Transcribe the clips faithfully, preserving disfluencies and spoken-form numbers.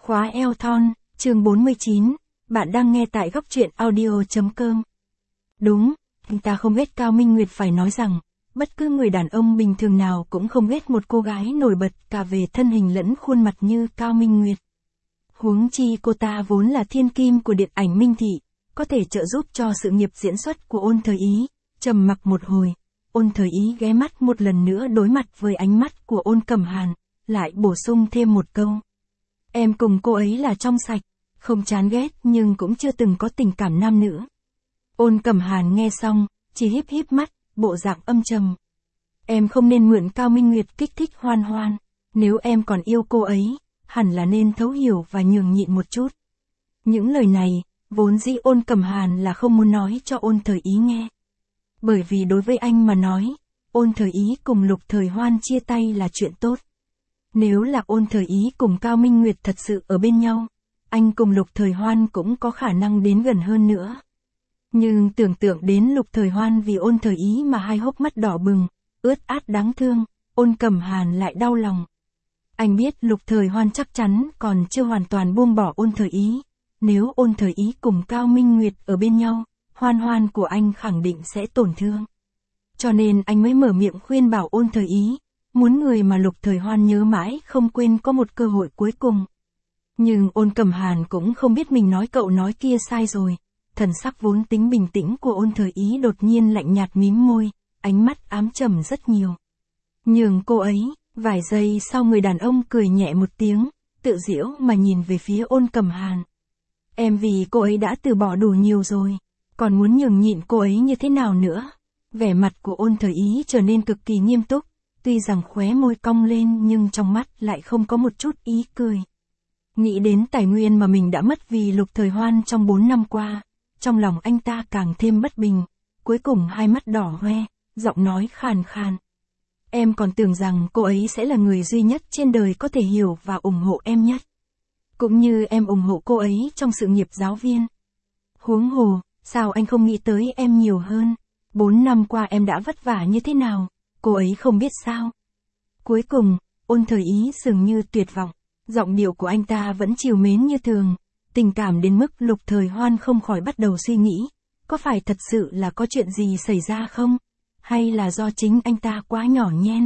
Khóa eo thon, chương bốn mươi chín, bạn đang nghe tại góc truyện audio.com. Đúng, anh ta không ghét Cao Minh Nguyệt, phải nói rằng, bất cứ người đàn ông bình thường nào cũng không ghét một cô gái nổi bật cả về thân hình lẫn khuôn mặt như Cao Minh Nguyệt. Huống chi cô ta vốn là thiên kim của điện ảnh Minh Thị, có thể trợ giúp cho sự nghiệp diễn xuất của Ôn Thời Ý. Trầm mặc một hồi, Ôn Thời Ý ghé mắt một lần nữa đối mặt với ánh mắt của Ôn Cẩm Hàn, lại bổ sung thêm một câu. Em cùng cô ấy là trong sạch, không chán ghét nhưng cũng chưa từng có tình cảm nam nữ. Ôn Cẩm Hàn nghe xong, chỉ híp híp mắt, bộ dạng âm trầm. Em không nên mượn Cao Minh Nguyệt kích thích Hoan Hoan, nếu em còn yêu cô ấy, hẳn là nên thấu hiểu và nhường nhịn một chút. Những lời này, vốn dĩ Ôn Cẩm Hàn là không muốn nói cho Ôn Thời Ý nghe. Bởi vì đối với anh mà nói, Ôn Thời Ý cùng Lục Thời Hoan chia tay là chuyện tốt. Nếu là Ôn Thời Ý cùng Cao Minh Nguyệt thật sự ở bên nhau, anh cùng Lục Thời Hoan cũng có khả năng đến gần hơn nữa. Nhưng tưởng tượng đến Lục Thời Hoan vì Ôn Thời Ý mà hai hốc mắt đỏ bừng, ướt át đáng thương, Ôn Cẩm Hàn lại đau lòng. Anh biết Lục Thời Hoan chắc chắn còn chưa hoàn toàn buông bỏ Ôn Thời Ý. Nếu Ôn Thời Ý cùng Cao Minh Nguyệt ở bên nhau, Hoan Hoan của anh khẳng định sẽ tổn thương. Cho nên anh mới mở miệng khuyên bảo Ôn Thời Ý, muốn người mà Lục Thời Hoan nhớ mãi không quên có một cơ hội cuối cùng. Nhưng Ôn Cẩm Hàn cũng không biết mình nói cậu nói kia sai rồi. Thần sắc vốn tính bình tĩnh của Ôn Thời Ý đột nhiên lạnh nhạt mím môi, ánh mắt ám trầm rất nhiều. Nhường cô ấy, vài giây sau người đàn ông cười nhẹ một tiếng, tự giễu mà nhìn về phía Ôn Cẩm Hàn. Em vì cô ấy đã từ bỏ đủ nhiều rồi, còn muốn nhường nhịn cô ấy như thế nào nữa? Vẻ mặt của Ôn Thời Ý trở nên cực kỳ nghiêm túc, tuy rằng khóe môi cong lên nhưng trong mắt lại không có một chút ý cười. Nghĩ đến tài nguyên mà mình đã mất vì Lục Thời Hoan trong bốn năm qua, trong lòng anh ta càng thêm bất bình, cuối cùng hai mắt đỏ hoe, giọng nói khàn khàn. Em còn tưởng rằng cô ấy sẽ là người duy nhất trên đời có thể hiểu và ủng hộ em nhất. Cũng như em ủng hộ cô ấy trong sự nghiệp giáo viên. Huống hồ, sao anh không nghĩ tới em nhiều hơn? Bốn năm qua em đã vất vả như thế nào, cô ấy không biết sao? Cuối cùng, Ôn Thời Ý dường như tuyệt vọng, giọng điệu của anh ta vẫn trìu mến như thường, tình cảm đến mức Lục Thời Hoan không khỏi bắt đầu suy nghĩ, có phải thật sự là có chuyện gì xảy ra không? Hay là do chính anh ta quá nhỏ nhen?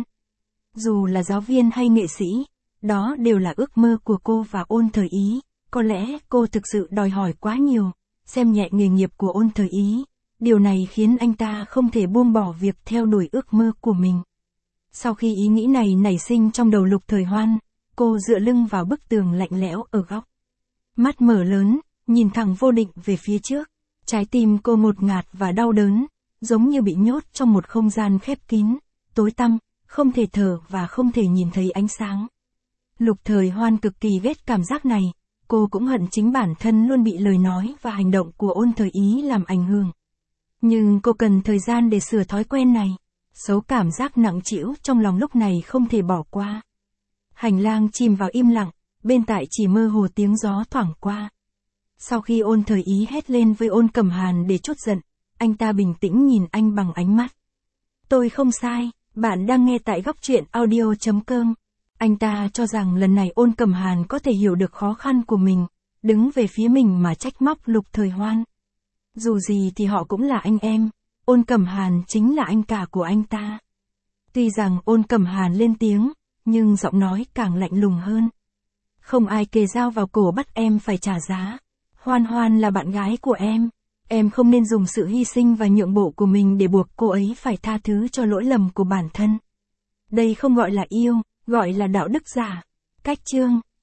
Dù là giáo viên hay nghệ sĩ, đó đều là ước mơ của cô và Ôn Thời Ý, có lẽ cô thực sự đòi hỏi quá nhiều, xem nhẹ nghề nghiệp của Ôn Thời Ý, điều này khiến anh ta không thể buông bỏ việc theo đuổi ước mơ của mình. Sau khi ý nghĩ này nảy sinh trong đầu Lục Thời Hoan, cô dựa lưng vào bức tường lạnh lẽo ở góc. Mắt mở lớn, nhìn thẳng vô định về phía trước, trái tim cô ngột ngạt và đau đớn, giống như bị nhốt trong một không gian khép kín, tối tăm, không thể thở và không thể nhìn thấy ánh sáng. Lục Thời Hoan cực kỳ ghét cảm giác này, cô cũng hận chính bản thân luôn bị lời nói và hành động của Ôn Thời Ý làm ảnh hưởng. Nhưng cô cần thời gian để sửa thói quen này, xấu cảm giác nặng trĩu trong lòng lúc này không thể bỏ qua. Hành lang chìm vào im lặng, bên tại chỉ mơ hồ tiếng gió thoảng qua. Sau khi Ôn Thời Ý hét lên với Ôn Cẩm Hàn để trút giận, anh ta bình tĩnh nhìn anh bằng ánh mắt. Tôi không sai, bạn đang nghe tại góc truyện audio.com. Anh ta cho rằng lần này Ôn Cẩm Hàn có thể hiểu được khó khăn của mình, đứng về phía mình mà trách móc Lục Thời Hoan. Dù gì thì họ cũng là anh em, Ôn Cẩm Hàn chính là anh cả của anh ta. Tuy rằng Ôn Cẩm Hàn lên tiếng, nhưng giọng nói càng lạnh lùng hơn. Không ai kề dao vào cổ bắt em phải trả giá. Hoan Hoan là bạn gái của em. Em không nên dùng sự hy sinh và nhượng bộ của mình để buộc cô ấy phải tha thứ cho lỗi lầm của bản thân. Đây không gọi là yêu, gọi là đạo đức giả. Cách chương